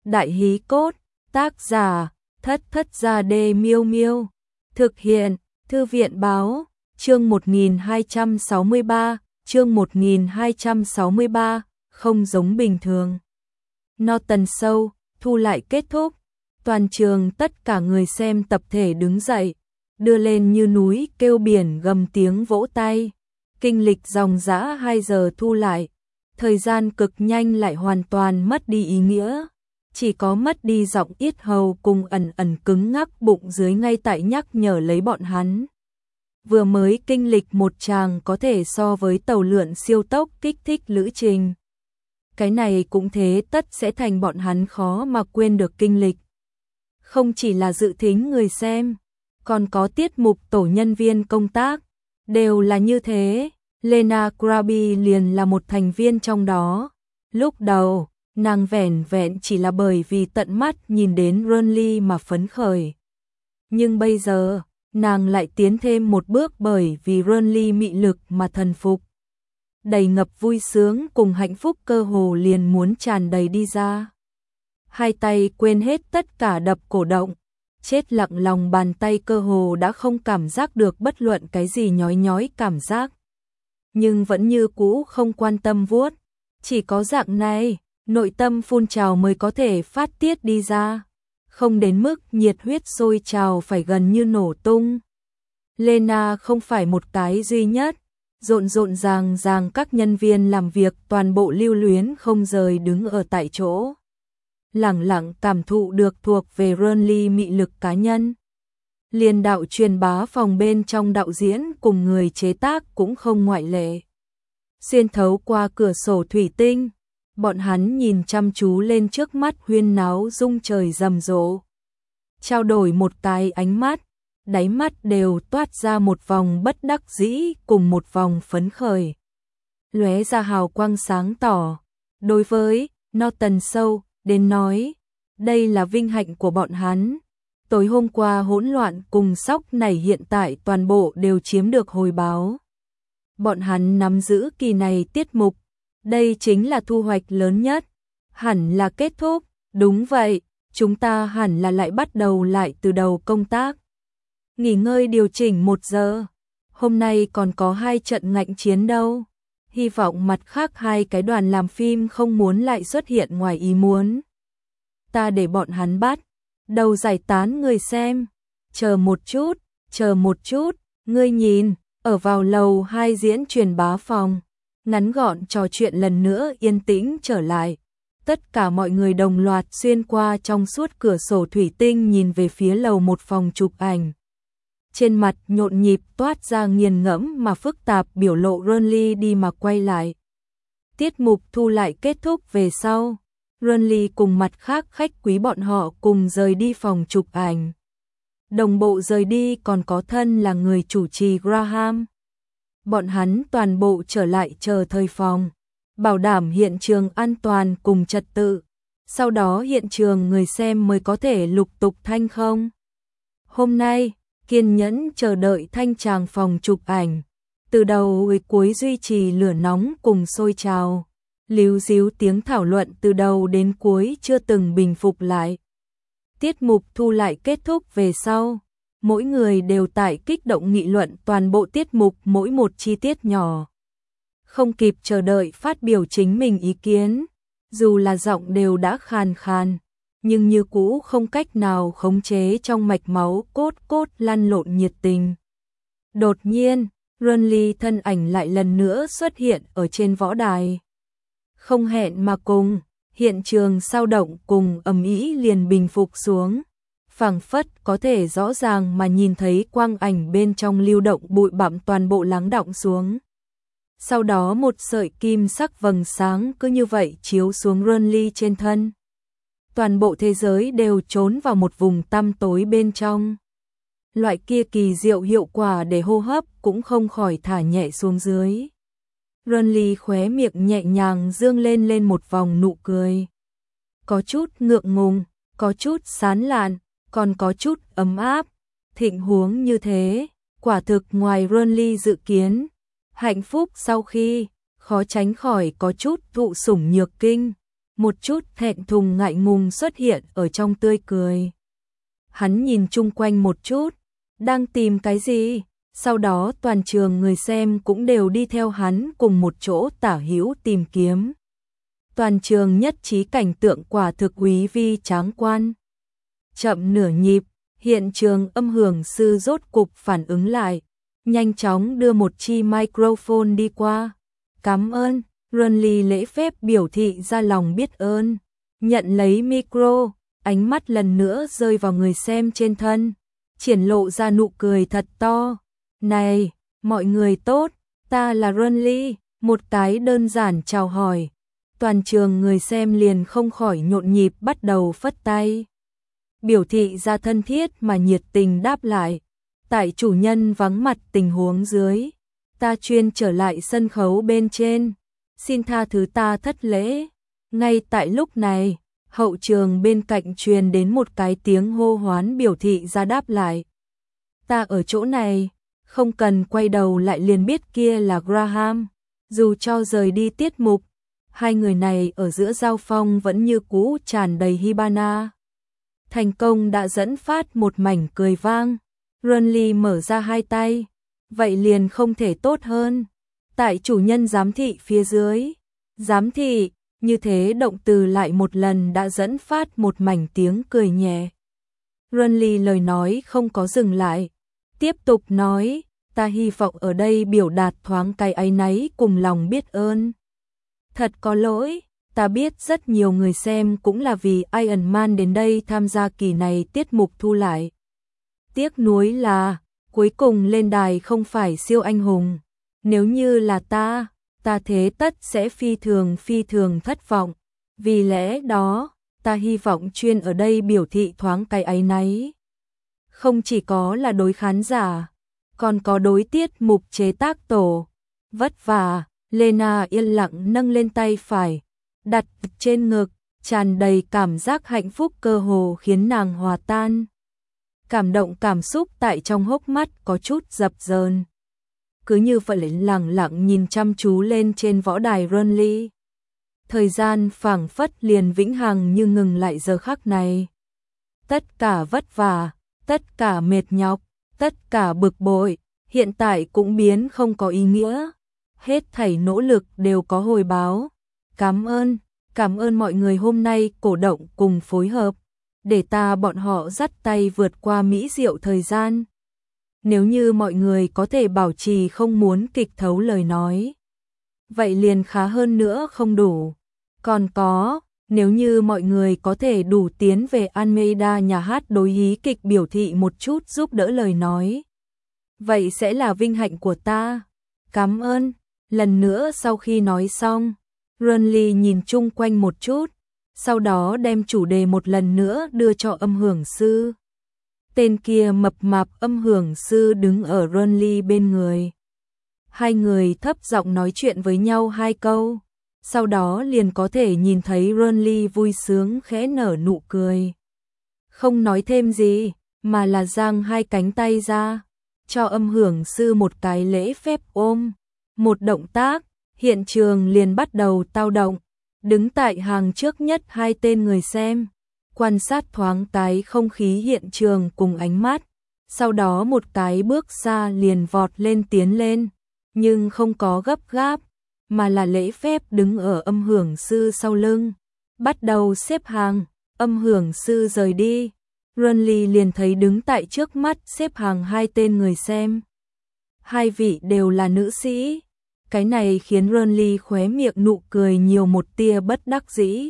Đại hí cốt, tác giả, Thất Thất Gia Đê Miêu Miêu. Thực hiện, Thư viện báo, chương 1263, chương 1263, không giống bình thường. Norton Show, thu lại kết thúc. Toàn trường tất cả người xem tập thể đứng dậy, đưa lên như núi kêu biển gầm tiếng vỗ tay. Kinh lịch dòng dã 2 giờ thu lại, thời gian cực nhanh lại hoàn toàn mất đi ý nghĩa. Chỉ có mất đi giọng yết hầu cùng ẩn ẩn cứng ngắc bụng dưới ngay tại nhắc nhở lấy bọn hắn. Vừa mới kinh lịch một tràng có thể so với tàu lượn siêu tốc kích thích lữ trình. Cái này cũng thế, tất sẽ thành bọn hắn khó mà quên được kinh lịch. Không chỉ là dự thính người xem, còn có tiết mục tổ nhân viên công tác, đều là như thế. Lena Krabi liền là một thành viên trong đó. Lúc đầu, nàng vẻn vẹn chỉ là bởi vì tận mắt nhìn đến Ronly mà phấn khởi. Nhưng bây giờ, nàng lại tiến thêm một bước bởi vì Ronly mị lực mà thần phục. Đầy ngập vui sướng cùng hạnh phúc cơ hồ liền muốn tràn đầy đi ra. Hai tay quên hết tất cả đập cổ động, chết lặng lòng bàn tay cơ hồ đã không cảm giác được bất luận cái gì nhói nhói cảm giác. Nhưng vẫn như cũ không quan tâm vuốt, chỉ có dạng này, nội tâm phun trào mới có thể phát tiết đi ra, không đến mức nhiệt huyết sôi trào phải gần như nổ tung. Lena không phải một cái duy nhất, rộn ràng các nhân viên làm việc toàn bộ lưu luyến không rời đứng ở tại chỗ. Lẳng lặng cảm thụ được thuộc về Ronly mị lực cá nhân. Liên đạo truyền bá phòng bên trong đạo diễn cùng người chế tác cũng không ngoại lệ. Xuyên thấu qua cửa sổ thủy tinh, bọn hắn nhìn chăm chú lên trước mắt huyên náo rung trời rầm rộ. Trao đổi một cái ánh mắt, đáy mắt đều toát ra một vòng bất đắc dĩ cùng một vòng phấn khởi. Lóe ra hào quang sáng tỏ. Đối với Norton Show đến nói, đây là vinh hạnh của bọn hắn. Tối hôm qua hỗn loạn cùng sóc này hiện tại toàn bộ đều chiếm được hồi báo. Bọn hắn nắm giữ kỳ này tiết mục, đây chính là thu hoạch lớn nhất. Hẳn là kết thúc, đúng vậy, chúng ta hẳn là lại bắt đầu lại từ đầu công tác. Nghỉ ngơi điều chỉnh 1 giờ, hôm nay còn có 2 trận ngạnh chiến đâu. Hy vọng mặt khác 2 cái đoàn làm phim không muốn lại xuất hiện ngoài ý muốn. Ta để bọn hắn bắt đầu giải tán người xem. Chờ một chút, ngươi nhìn, ở vào lầu 2 diễn truyền bá phòng. Ngắn gọn trò chuyện lần nữa yên tĩnh trở lại. Tất cả mọi người đồng loạt xuyên qua trong suốt cửa sổ thủy tinh nhìn về phía lầu 1 phòng chụp ảnh. Trên mặt nhộn nhịp toát ra nghiền ngẫm mà phức tạp biểu lộ. Ronly đi mà quay lại. Tiết mục thu lại kết thúc về sau. Ronly cùng mặt khác khách quý bọn họ cùng rời đi phòng chụp ảnh. Đồng bộ rời đi còn có thân là người chủ trì Graham. Bọn hắn toàn bộ trở lại chờ thời phòng, bảo đảm hiện trường an toàn cùng trật tự. Sau đó hiện trường người xem mới có thể lục tục thanh không. Hôm nay, kiên nhẫn chờ đợi thanh tràng phòng chụp ảnh. Từ đầu đến cuối duy trì lửa nóng cùng sôi trào. Líu díu tiếng thảo luận từ đầu đến cuối chưa từng bình phục lại. Tiết mục thu lại kết thúc về sau, mỗi người đều tại kích động nghị luận toàn bộ tiết mục mỗi một chi tiết nhỏ. Không kịp chờ đợi phát biểu chính mình ý kiến, dù là giọng đều đã khàn khàn, nhưng như cũ không cách nào khống chế trong mạch máu cốt lăn lộn nhiệt tình. Đột nhiên, Ronly thân ảnh lại lần nữa xuất hiện ở trên võ đài. Không hẹn mà cùng, hiện trường sao động cùng ầm ĩ liền bình phục xuống. Phảng phất có thể rõ ràng mà nhìn thấy quang ảnh bên trong lưu động bụi bặm toàn bộ lắng đọng xuống. Sau đó một sợi kim sắc vầng sáng cứ như vậy chiếu xuống Ronly trên thân. Toàn bộ thế giới đều trốn vào một vùng tăm tối bên trong. Loại kia kỳ diệu hiệu quả để hô hấp cũng không khỏi thả nhẹ xuống dưới. Ronly khóe miệng nhẹ nhàng dương lên một vòng nụ cười. Có chút ngượng ngùng, có chút sán lạn, còn có chút ấm áp. Thịnh huống như thế, quả thực ngoài Ronly dự kiến. Hạnh phúc sau khi, khó tránh khỏi có chút thụ sủng nhược kinh. một chút thẹn thùng ngại ngùng xuất hiện ở trong tươi cười. Hắn nhìn chung quanh một chút, đang tìm cái gì? Sau đó toàn trường người xem cũng đều đi theo hắn cùng một chỗ tả hữu tìm kiếm. Toàn trường nhất trí cảnh tượng quả thực quý vi tráng quan. Chậm nửa nhịp, hiện trường âm hưởng sư rốt cục phản ứng lại, nhanh chóng đưa một chi microphone đi qua. Cảm ơn, Runly lễ phép biểu thị ra lòng biết ơn. Nhận lấy micro, ánh mắt lần nữa rơi vào người xem trên thân, triển lộ ra nụ cười thật to. Này, mọi người tốt, ta là Runly, một cái đơn giản chào hỏi. Toàn trường người xem liền không khỏi nhộn nhịp bắt đầu phất tay. Biểu thị ra thân thiết mà nhiệt tình đáp lại. Tại chủ nhân vắng mặt tình huống dưới, ta chuyên trở lại sân khấu bên trên. Xin tha thứ ta thất lễ. Ngay tại lúc này, hậu trường bên cạnh truyền đến một cái tiếng hô hoán biểu thị ra đáp lại. Ta ở chỗ này, không cần quay đầu lại liền biết kia là Graham. Dù cho rời đi tiết mục, hai người này ở giữa giao phong vẫn như cũ tràn đầy hibana. Thành công đã dẫn phát một mảnh cười vang. Runly mở ra hai tay. Vậy liền không thể tốt hơn. Tại chủ nhân giám thị phía dưới. Giám thị, như thế động từ lại một lần đã dẫn phát một mảnh tiếng cười nhẹ. Runly lời nói không có dừng lại. Tiếp tục nói, ta hy vọng ở đây biểu đạt thoáng cái áy náy cùng lòng biết ơn. Thật có lỗi, ta biết rất nhiều người xem cũng là vì Iron Man đến đây tham gia kỳ này tiết mục thu lại. Tiếc nuối là, cuối cùng lên đài không phải siêu anh hùng. Nếu như là ta thế tất sẽ phi thường thất vọng. Vì lẽ đó, ta hy vọng chuyên ở đây biểu thị thoáng cái áy náy. Không chỉ có là đối khán giả, còn có đối tiết mục chế tác tổ. Vất vả, Lena yên lặng nâng lên tay phải, đặt trên ngực, tràn đầy cảm giác hạnh phúc cơ hồ khiến nàng hòa tan. Cảm động cảm xúc tại trong hốc mắt có chút dập dờn. Cứ như vậy lặng lặng nhìn chăm chú lên trên võ đài Runly. Thời gian phảng phất liền vĩnh hằng như ngừng lại giờ khắc này. Tất cả vất vả, tất cả mệt nhọc, tất cả bực bội, hiện tại cũng biến không có ý nghĩa. Hết thảy nỗ lực đều có hồi báo. Cảm ơn mọi người hôm nay cổ động cùng phối hợp, để ta bọn họ dắt tay vượt qua mỹ diệu thời gian. Nếu như mọi người có thể bảo trì không muốn kịch thấu lời nói, vậy liền khá hơn nữa không đủ. Còn có, nếu như mọi người có thể đủ tiến về Almeida nhà hát đối hí kịch biểu thị một chút giúp đỡ lời nói, vậy sẽ là vinh hạnh của ta. Cảm ơn. Lần nữa sau khi nói xong, Runly nhìn chung quanh một chút, sau đó đem chủ đề một lần nữa đưa cho âm hưởng sư. Tên kia mập mạp âm hưởng sư đứng ở Runly bên người. Hai người thấp giọng nói chuyện với nhau hai câu, sau đó liền có thể nhìn thấy Runly vui sướng khẽ nở nụ cười. Không nói thêm gì, mà là giang hai cánh tay ra, cho âm hưởng sư một cái lễ phép ôm. Một động tác, hiện trường liền bắt đầu tao động. Đứng tại hàng trước nhất hai tên người xem, quan sát thoáng cái không khí hiện trường cùng ánh mắt. Sau đó một cái bước xa liền vọt lên tiến lên, nhưng không có gấp gáp, mà là lễ phép đứng ở âm hưởng sư sau lưng. Bắt đầu xếp hàng, âm hưởng sư rời đi. Runly liền thấy đứng tại trước mắt xếp hàng hai tên người xem. Hai vị đều là nữ sĩ. Cái này khiến Runly khóe miệng nụ cười nhiều một tia bất đắc dĩ.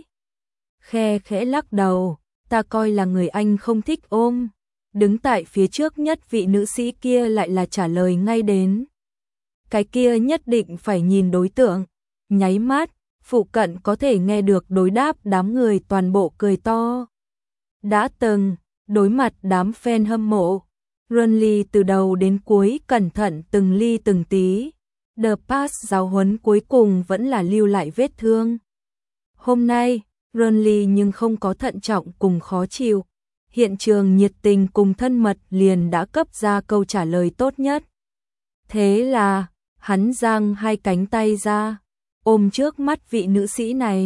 Khe khẽ lắc đầu, ta coi là người anh không thích ôm. Đứng tại phía trước nhất vị nữ sĩ kia lại là trả lời ngay đến. Cái kia nhất định phải nhìn đối tượng. Nháy mắt, phụ cận có thể nghe được đối đáp đám người toàn bộ cười to. Đã từng, đối mặt đám fan hâm mộ, Runly từ đầu đến cuối cẩn thận từng ly từng tí. The Pass giáo huấn cuối cùng vẫn là lưu lại vết thương. Hôm nay, Runly nhưng không có thận trọng cùng khó chịu. Hiện trường nhiệt tình cùng thân mật liền đã cấp ra câu trả lời tốt nhất. Thế là, hắn giang hai cánh tay ra, ôm trước mắt vị nữ sĩ này.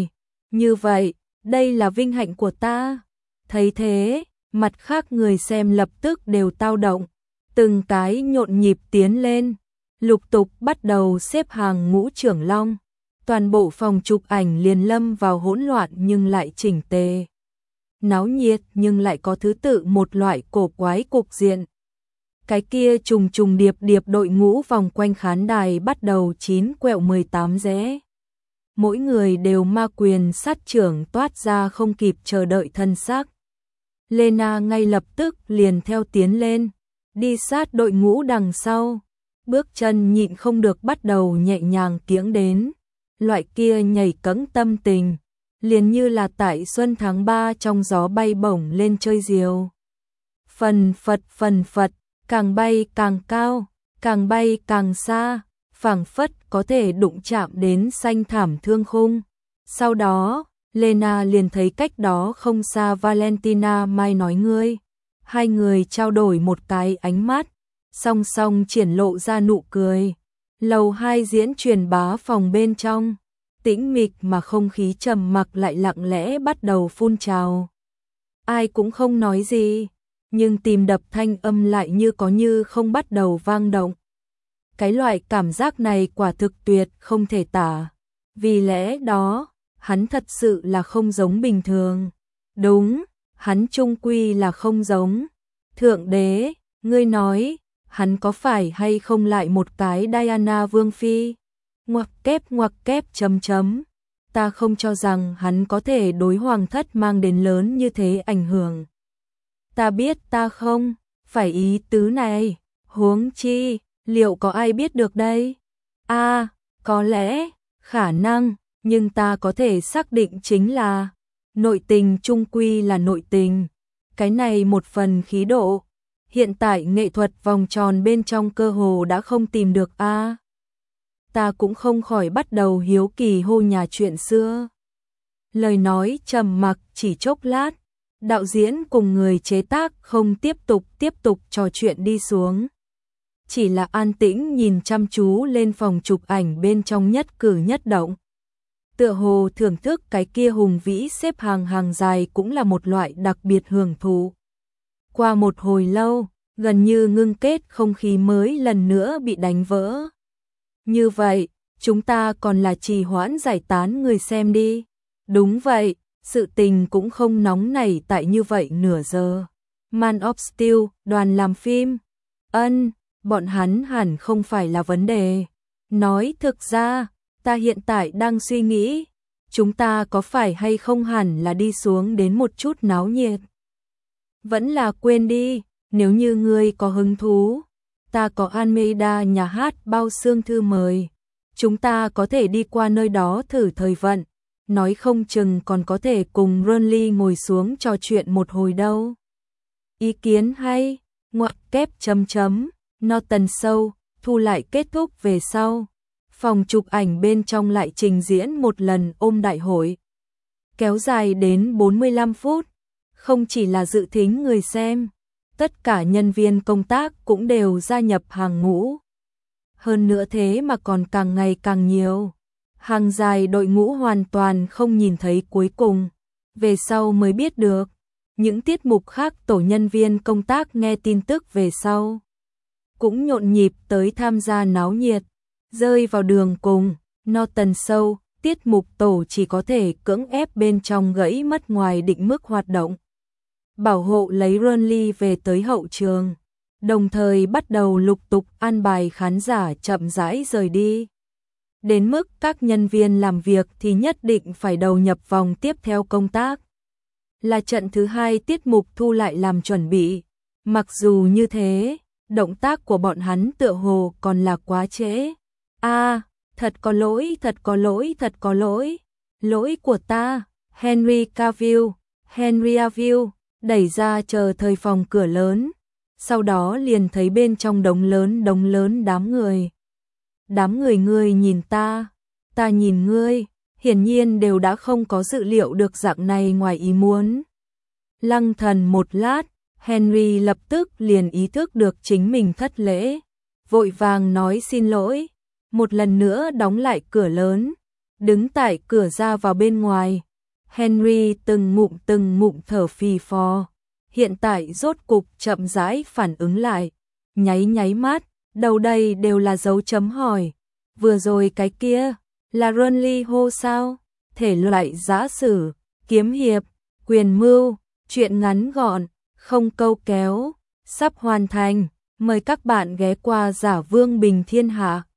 Như vậy, đây là vinh hạnh của ta. Thấy thế, mặt khác người xem lập tức đều tao động, từng cái nhộn nhịp tiến lên, lục tục bắt đầu xếp hàng ngũ trưởng long. Toàn bộ phòng chụp ảnh liền lâm vào hỗn loạn nhưng lại chỉnh tề. Náo nhiệt nhưng lại có thứ tự, một loại cổ quái cục diện. Cái kia trùng trùng điệp điệp đội ngũ vòng quanh khán đài bắt đầu 9 quẹo 18 rẽ. Mỗi người đều ma quyền sát trưởng toát ra không kịp chờ đợi thân xác. Lena ngay lập tức liền theo tiến lên, đi sát đội ngũ đằng sau. Bước chân nhịn không được bắt đầu nhẹ nhàng kiễng đến. Loại kia nhảy cẫng tâm tình, liền như là tại xuân tháng 3 trong gió bay bổng lên chơi diều. Phần phật, càng bay càng cao, càng bay càng xa, phảng phất có thể đụng chạm đến xanh thảm thương khung. Sau đó, Lena liền thấy cách đó không xa Valentina Mai nói ngươi. Hai người trao đổi một cái ánh mắt, song song triển lộ ra nụ cười. Lầu 2 diễn truyền bá phòng bên trong, tĩnh mịch mà không khí trầm mặc lại lặng lẽ bắt đầu phun trào. Ai cũng không nói gì, nhưng tim đập thanh âm lại như có như không bắt đầu vang động. Cái loại cảm giác này quả thực tuyệt không thể tả. Vì lẽ đó, hắn thật sự là không giống bình thường. Đúng, hắn chung quy là không giống. Thượng đế, ngươi nói, hắn có phải hay không lại một cái Diana Vương Phi? Ngoặc kép chấm. Ta không cho rằng hắn có thể đối hoàng thất mang đến lớn như thế ảnh hưởng. Ta biết ta không, phải ý tứ này, huống chi, liệu có ai biết được đây? Có lẽ, khả năng, nhưng ta có thể xác định chính là nội tình chung quy là nội tình. Cái này một phần khí độ, hiện tại nghệ thuật vòng tròn bên trong cơ hồ đã không tìm được Ta cũng không khỏi bắt đầu hiếu kỳ hô nhà chuyện xưa. Lời nói trầm mặc chỉ chốc lát, đạo diễn cùng người chế tác không tiếp tục trò chuyện đi xuống. Chỉ là an tĩnh nhìn chăm chú lên phòng chụp ảnh bên trong nhất cử nhất động. Tựa hồ thưởng thức cái kia hùng vĩ xếp hàng dài cũng là một loại đặc biệt hưởng thụ. Qua một hồi lâu, gần như ngưng kết không khí mới lần nữa bị đánh vỡ. Như vậy, chúng ta còn là trì hoãn giải tán người xem đi. Đúng vậy, sự tình cũng không nóng nảy tại như vậy nửa giờ. Man of Steel, đoàn làm phim. Bọn hắn hẳn không phải là vấn đề. Nói thực ra, ta hiện tại đang suy nghĩ, chúng ta có phải hay không hẳn là đi xuống đến một chút náo nhiệt. Vẫn là quên đi, nếu như ngươi có hứng thú, ta có Almeida nhà hát bao xương thư mời. Chúng ta có thể đi qua nơi đó thử thời vận, nói không chừng còn có thể cùng Ronly ngồi xuống trò chuyện một hồi đâu. Ý kiến hay, ngoặc kép chấm. Norton Show, thu lại kết thúc về sau. Phòng chụp ảnh bên trong lại trình diễn một lần ôm đại hội. Kéo dài đến 45 phút. Không chỉ là dự thính người xem, tất cả nhân viên công tác cũng đều gia nhập hàng ngũ. Hơn nữa thế mà còn càng ngày càng nhiều. Hàng dài đội ngũ hoàn toàn không nhìn thấy cuối cùng. Về sau mới biết được. Những tiết mục khác tổ nhân viên công tác nghe tin tức về sau cũng nhộn nhịp tới tham gia náo nhiệt. Rơi vào đường cùng, Norton Show, tiết mục tổ chỉ có thể cưỡng ép bên trong gãy mất ngoài định mức hoạt động. Bảo hộ lấy Ronly về tới hậu trường, đồng thời bắt đầu lục tục an bài khán giả chậm rãi rời đi. Đến mức các nhân viên làm việc thì nhất định phải đầu nhập vòng tiếp theo công tác. Là trận thứ 2 tiết mục thu lại làm chuẩn bị. Mặc dù như thế, động tác của bọn hắn tựa hồ còn là quá trễ. Thật có lỗi. Lỗi của ta. Henry Cavill, đẩy ra chờ thời phòng cửa lớn. Sau đó liền thấy bên trong đống lớn đám người. Đám người ngươi nhìn ta nhìn ngươi, hiển nhiên đều đã không có dự liệu được dạng này ngoài ý muốn. Lăng thần một lát, Henry lập tức liền ý thức được chính mình thất lễ, vội vàng nói xin lỗi, một lần nữa đóng lại cửa lớn, đứng tại cửa ra vào bên ngoài, Henry từng ngụm thở phì phò, hiện tại rốt cục chậm rãi phản ứng lại, nháy mắt, đầu đây đều là dấu chấm hỏi. Vừa rồi cái kia, là Runly Ho sao? Thể loại giã sử, kiếm hiệp, quyền mưu, truyện ngắn gọn, không câu kéo, sắp hoàn thành. Mời các bạn ghé qua Giả Vương Bình Thiên Hạ.